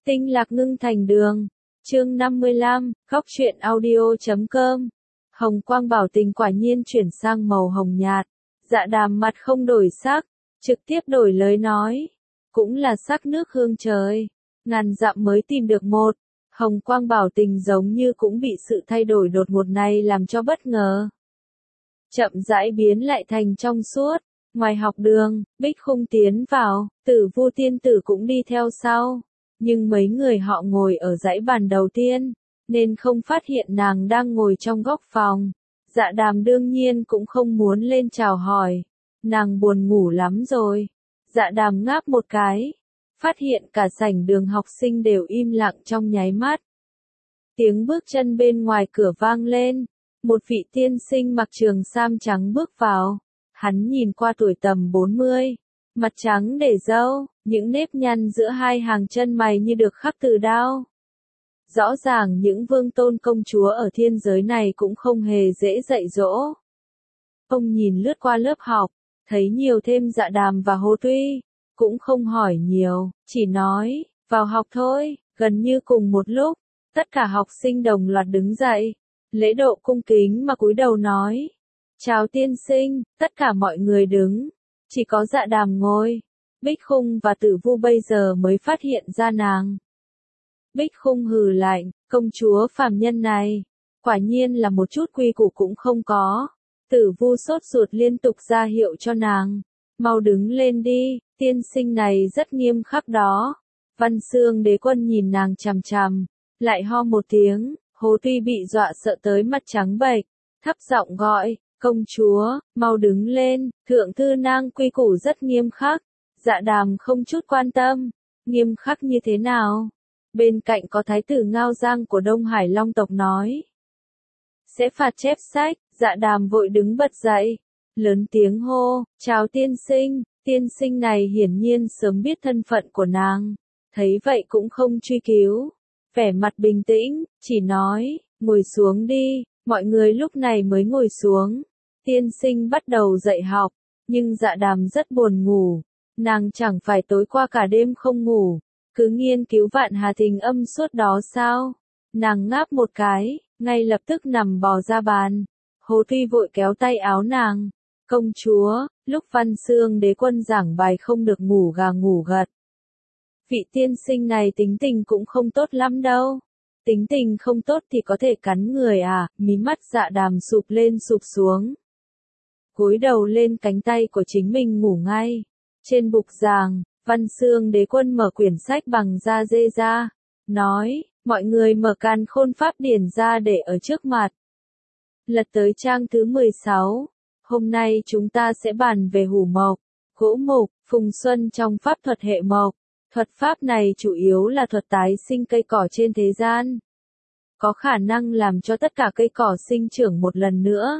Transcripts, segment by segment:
Tinh lạc ngưng thành đường. Chương 55, Góc truyện audio.com. Hồng quang bảo tình quả nhiên chuyển sang màu hồng nhạt. Dạ Đàm mặt không đổi sắc, trực tiếp đổi lời nói. Cũng là sắc nước hương trời. Ngàn dặm mới tìm được một. Hồng quang bảo tình giống như cũng bị sự thay đổi đột ngột này làm cho bất ngờ. Chậm rãi biến lại thành trong suốt. Ngoài học đường, Bích Khung tiến vào, Tử Vu tiên tử cũng đi theo sau. Nhưng mấy người họ ngồi ở dãy bàn đầu tiên, nên không phát hiện nàng đang ngồi trong góc phòng. Dạ Đàm đương nhiên cũng không muốn lên chào hỏi. Nàng buồn ngủ lắm rồi. Dạ Đàm ngáp một cái. Phát hiện cả sảnh đường học sinh đều im lặng trong nháy mắt. Tiếng bước chân bên ngoài cửa vang lên. Một vị tiên sinh mặc trường sam trắng bước vào. Hắn nhìn qua tuổi tầm 40. Mặt trắng để râu, những nếp nhăn giữa hai hàng chân mày như được khắc từ đao. Rõ ràng những vương tôn công chúa ở thiên giới này cũng không hề dễ dạy dỗ. Ông nhìn lướt qua lớp học, thấy nhiều thêm Dạ Đàm và Hồ Tuy, cũng không hỏi nhiều, chỉ nói, vào học thôi. Gần như cùng một lúc, tất cả học sinh đồng loạt đứng dậy, lễ độ cung kính mà cúi đầu nói. Chào tiên sinh, tất cả mọi người đứng. Chỉ có Dạ Đàm ngồi. Bích Khung và Tử Vu bây giờ mới phát hiện ra nàng. Bích Khung hừ lạnh, công chúa phàm nhân này, quả nhiên là một chút quy củ cũng không có. Tử Vu sốt ruột liên tục ra hiệu cho nàng. Mau đứng lên đi, tiên sinh này rất nghiêm khắc đó. Văn Xương Đế Quân nhìn nàng chằm chằm, lại ho một tiếng. Hồ Tuy bị dọa sợ tới mặt trắng bệch, thấp giọng gọi. Công chúa, mau đứng lên, thượng thư nang quy củ rất nghiêm khắc. Dạ Đàm không chút quan tâm, nghiêm khắc như thế nào? Bên cạnh có thái tử Ngao Giang của Đông Hải Long tộc nói. Sẽ phạt chép sách. Dạ Đàm vội đứng bật dậy, lớn tiếng hô, chào tiên sinh này hiển nhiên sớm biết thân phận của nàng. Thấy vậy cũng không truy cứu, vẻ mặt bình tĩnh, chỉ nói, ngồi xuống đi. Mọi người lúc này mới ngồi xuống. Tiên sinh bắt đầu dạy học, nhưng Dạ Đàm rất buồn ngủ. Nàng chẳng phải tối qua cả đêm không ngủ, cứ nghiên cứu Vạn Hà Thình Âm suốt đó sao? Nàng ngáp một cái, ngay lập tức nằm bò ra bàn. Hồ Tuy vội kéo tay áo nàng. Công chúa, lúc Văn Xương Đế Quân giảng bài không được ngủ gà ngủ gật. Vị tiên sinh này tính tình cũng không tốt lắm đâu. Tính tình không tốt thì có thể cắn người à? Mí mắt Dạ Đàm sụp lên sụp xuống. Cúi đầu lên cánh tay của chính mình ngủ ngay. Trên bục giảng, Văn Xương Đế Quân mở quyển sách bằng da dê ra. Nói, mọi người mở Càn Khôn Pháp Điển ra để ở trước mặt. Lật tới trang thứ 16. Hôm nay chúng ta sẽ bàn về hủ mộc, gỗ mục, phùng xuân trong pháp thuật hệ mộc. Thuật pháp này chủ yếu là thuật tái sinh cây cỏ trên thế gian. Có khả năng làm cho tất cả cây cỏ sinh trưởng một lần nữa.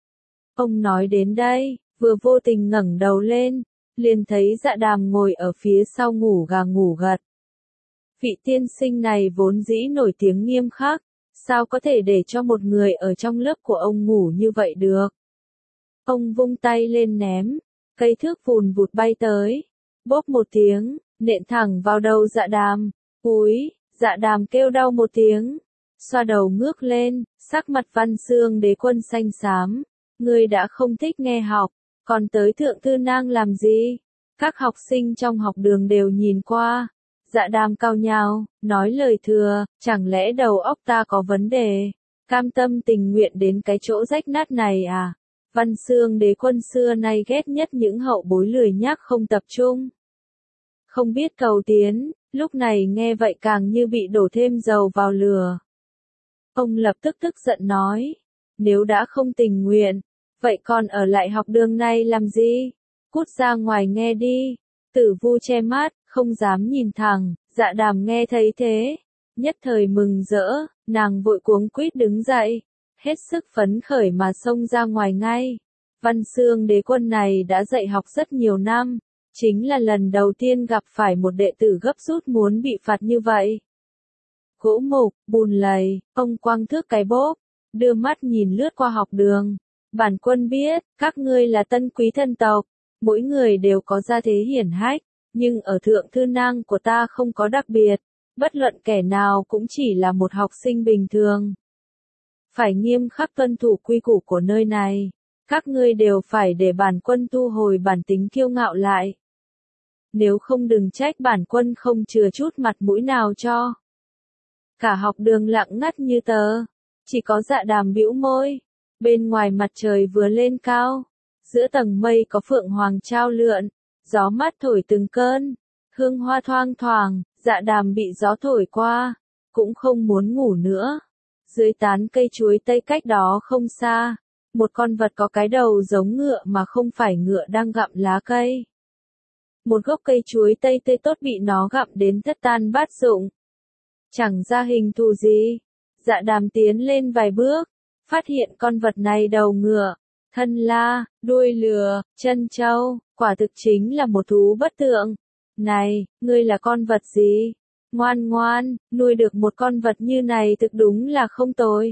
Ông nói đến đây, vừa vô tình ngẩng đầu lên, liền thấy Dạ Đàm ngồi ở phía sau ngủ gà ngủ gật. Vị tiên sinh này vốn dĩ nổi tiếng nghiêm khắc, sao có thể để cho một người ở trong lớp của ông ngủ như vậy được? Ông vung tay lên ném, cây thước vùn vụt bay tới, bốp một tiếng, nện thẳng vào đầu Dạ Đàm. Úi, Dạ Đàm kêu đau một tiếng, xoa đầu ngước lên, sắc mặt Văn Xương Đế Quân xanh xám. Ngươi đã không thích nghe học, còn tới thượng thư nang làm gì? Các học sinh trong học đường đều nhìn qua. Dạ Đàm cau nhao, nói lời thừa, chẳng lẽ đầu óc ta có vấn đề? Cam tâm tình nguyện đến cái chỗ rách nát này à? Văn Xương Đế Quân xưa nay ghét nhất những hậu bối lười nhác không tập trung. Không biết cầu tiến, lúc này nghe vậy càng như bị đổ thêm dầu vào lửa. Ông lập tức tức giận nói, nếu đã không tình nguyện, vậy còn ở lại học đường này làm gì? Cút ra ngoài nghe đi. Tử Vu che mắt, không dám nhìn thẳng. Dạ Đàm nghe thấy thế, nhất thời mừng rỡ, nàng vội cuống quýt đứng dậy, hết sức phấn khởi mà xông ra ngoài ngay. Văn Xương Đế Quân này đã dạy học rất nhiều năm, chính là lần đầu tiên gặp phải một đệ tử gấp rút muốn bị phạt như vậy. Gỗ mục, bùn lầy, ông quăng thước cái bốp, đưa mắt nhìn lướt qua học đường. Bản quân biết, các ngươi là tân quý thân tộc, mỗi người đều có gia thế hiển hách, nhưng ở thượng thư nang của ta không có đặc biệt, Bất luận kẻ nào cũng chỉ là một học sinh bình thường. Phải nghiêm khắc tuân thủ quy củ của nơi này. Các ngươi đều phải để bản quân thu hồi bản tính kiêu ngạo lại. Nếu không đừng trách bản quân không chừa chút mặt mũi nào cho. Cả học đường lặng ngắt như tờ. Chỉ có Dạ Đàm bĩu môi. Bên ngoài mặt trời vừa lên cao. Giữa tầng mây có phượng hoàng trao lượn. Gió mát thổi từng cơn. Hương hoa thoang thoảng. Dạ Đàm bị gió thổi qua. Cũng không muốn ngủ nữa. Dưới tán cây chuối tây cách đó không xa. Một con vật có cái đầu giống ngựa mà không phải ngựa đang gặm lá cây. Một gốc cây chuối tây tươi tốt bị nó gặm đến thất tan bát dụng. Chẳng ra hình thù gì. Dạ Đàm tiến lên vài bước. Phát hiện con vật này đầu ngựa, thân la, đuôi lừa, chân trâu, quả thực chính là một thú bất tượng. Này, ngươi là con vật gì? Ngoan ngoan, nuôi được một con vật như này thực đúng là không tồi.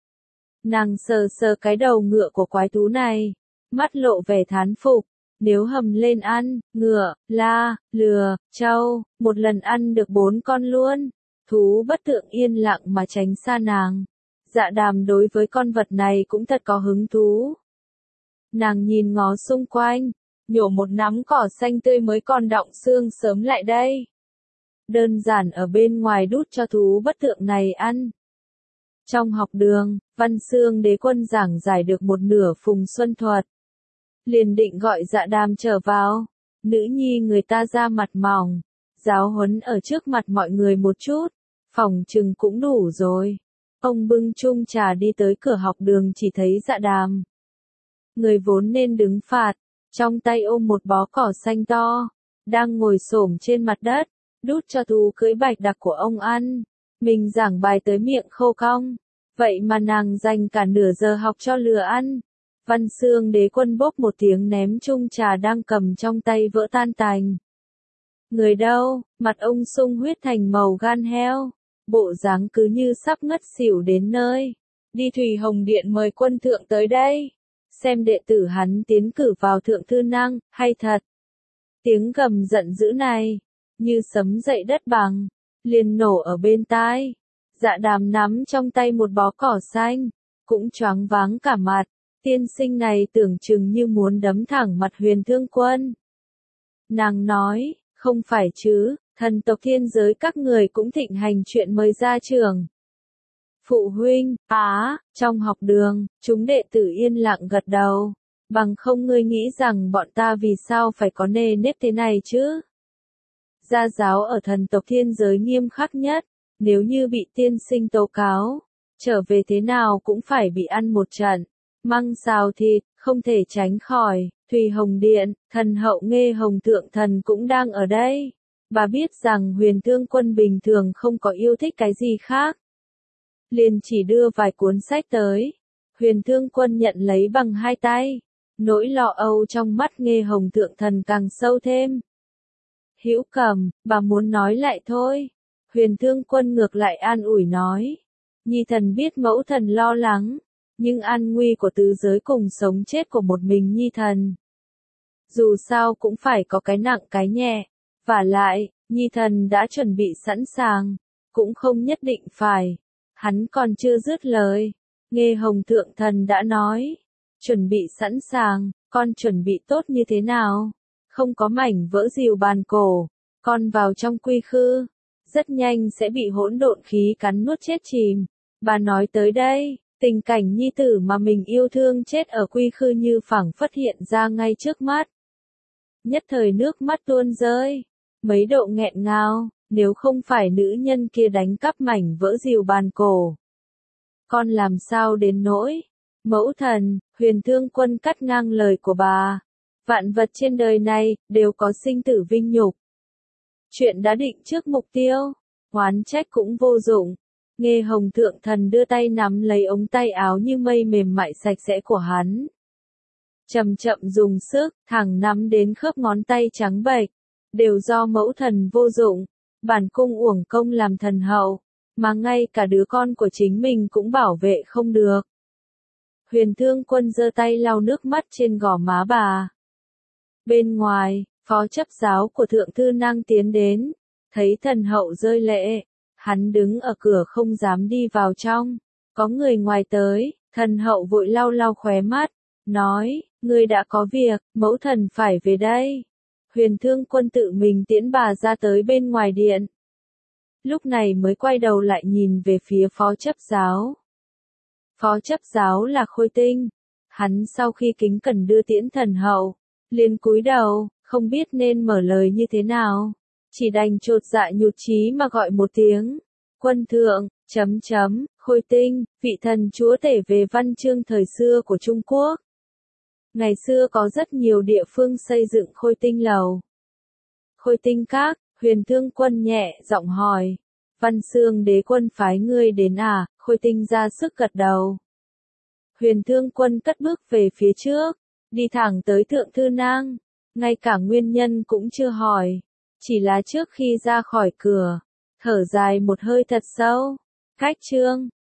Nàng sờ sờ cái đầu ngựa của quái thú này, mắt lộ vẻ thán phục. Nếu hầm lên ăn, ngựa, la, lừa, trâu, một lần ăn được 4 con luôn. Thú bất tượng yên lặng mà tránh xa nàng. Dạ Đàm đối với con vật này cũng thật có hứng thú. Nàng nhìn ngó xung quanh, nhổ một nắm cỏ xanh tươi mới còn đọng xương sớm lại đây. Đơn giản ở bên ngoài đút cho thú bất tượng này ăn. Trong học đường, Văn Xương Đế Quân giảng giải được một nửa Phùng Xuân thuật. Liền định gọi Dạ Đàm trở vào. Nữ nhi người ta ra mặt mỏng, giáo huấn ở trước mặt mọi người một chút, phòng chừng cũng đủ rồi. Ông bưng chung trà đi tới cửa học đường chỉ thấy Dạ Đàm. Người vốn nên đứng phạt, trong tay ôm một bó cỏ xanh to, đang ngồi xổm trên mặt đất, đút cho thú cưỡi bạch đặc của ông ăn. Mình giảng bài tới miệng khô cong, vậy mà nàng dành cả nửa giờ học cho lừa ăn. Văn Xương Đế Quân bốp một tiếng ném chung trà đang cầm trong tay vỡ tan tành. Người đâu, mặt ông sung huyết thành màu gan heo, bộ dáng cứ như sắp ngất xỉu đến nơi. Đi Thủy Hồng Điện mời quân thượng tới đây, xem đệ tử hắn tiến cử vào thượng thư năng, hay thật. Tiếng gầm giận dữ này, như sấm dậy đất bằng, liền nổ ở bên tai. Dạ Đàm nắm trong tay một bó cỏ xanh, cũng choáng váng cả mặt. Tiên sinh này tưởng chừng như muốn đấm thẳng mặt Huyền Thương Quân. Nàng nói, không phải chứ, thần tộc thiên giới các người cũng thịnh hành chuyện mời ra trường. Phụ huynh, trong học đường, chúng đệ tử yên lặng gật đầu. Bằng không ngươi nghĩ rằng bọn ta vì sao phải có nề nếp thế này chứ? Gia giáo ở thần tộc thiên giới nghiêm khắc nhất, nếu như bị tiên sinh tố cáo, trở về thế nào cũng phải bị ăn một trận. Măng xào thịt, không thể tránh khỏi. Thùy Hồng Điện, thần hậu Nghê Hồng Thượng Thần cũng đang ở đây. Bà biết rằng Huyền Thương Quân bình thường không có yêu thích cái gì khác. Liền chỉ đưa vài cuốn sách tới. Huyền Thương Quân nhận lấy bằng 2 tay. Nỗi lo âu trong mắt Nghê Hồng Thượng Thần càng sâu thêm. Hữu Cầm, bà muốn nói lại thôi. Huyền Thương Quân ngược lại an ủi nói. Nhi thần biết mẫu thần lo lắng. Nhưng an nguy của tứ giới cùng sống chết của một mình Nhi thần. Dù sao cũng phải có cái nặng cái nhẹ. Vả lại, Nhi thần đã chuẩn bị sẵn sàng. Cũng không nhất định phải. Hắn còn chưa dứt lời. Nghê Hồng Thượng Thần đã nói. Chuẩn bị sẵn sàng, con chuẩn bị tốt như thế nào? Không có mảnh vỡ rìu bàn cổ. Con vào trong quy khư. Rất nhanh sẽ bị hỗn độn khí cắn nuốt chết chìm. Bà nói tới đây. Tình cảnh nhi tử mà mình yêu thương chết ở quy khư như phảng phất hiện ra ngay trước mắt. Nhất thời nước mắt tuôn rơi. Mấy độ nghẹn ngào, nếu không phải nữ nhân kia đánh cắp mảnh vỡ rìu bàn cổ. Con làm sao đến nỗi? Mẫu thần, Huyền Thương Quân cắt ngang lời của bà. Vạn vật trên đời này, đều có sinh tử vinh nhục. Chuyện đã định trước mục tiêu, oán trách cũng vô dụng. Nghê Hồng Thượng Thần đưa tay nắm lấy ống tay áo như mây mềm mại sạch sẽ của hắn. Chậm chậm dùng sức, thẳng nắm đến khớp ngón tay trắng bệch. Đều do mẫu thần vô dụng. Bản cung uổng công làm thần hậu. Mà ngay cả đứa con của chính mình cũng bảo vệ không được. Huyền Thương Quân giơ tay lau nước mắt trên gò má bà. Bên ngoài, phó chấp giáo của thượng thư năng tiến đến. Thấy thần hậu rơi lệ. Hắn đứng ở cửa không dám đi vào trong. Có người ngoài tới, thần hậu vội lau lau khóe mắt, nói, ngươi đã có việc, mẫu thần phải về đây. Huyền Thương Quân tự mình tiễn bà ra tới bên ngoài điện. Lúc này mới quay đầu lại nhìn về phía phó chấp giáo. Phó chấp giáo là Khôi Tinh. Hắn sau khi kính cẩn đưa tiễn thần hậu, liền cúi đầu, không biết nên mở lời như thế nào. Chỉ đành chột dạ nhụt chí mà gọi một tiếng. Quân thượng, Khôi Tinh, vị thần chúa tể về văn chương thời xưa của Trung Quốc. Ngày xưa có rất nhiều địa phương xây dựng Khôi Tinh lầu. Khôi Tinh các, Huyền Thương Quân nhẹ giọng hỏi. Văn Xương đế quân phái ngươi đến à? Khôi Tinh ra sức gật đầu. Huyền Thương Quân cất bước về phía trước, đi thẳng tới Thượng Thư Nang, ngay cả nguyên nhân cũng chưa hỏi, chỉ là trước khi ra khỏi cửa, thở dài một hơi thật sâu. Cách chương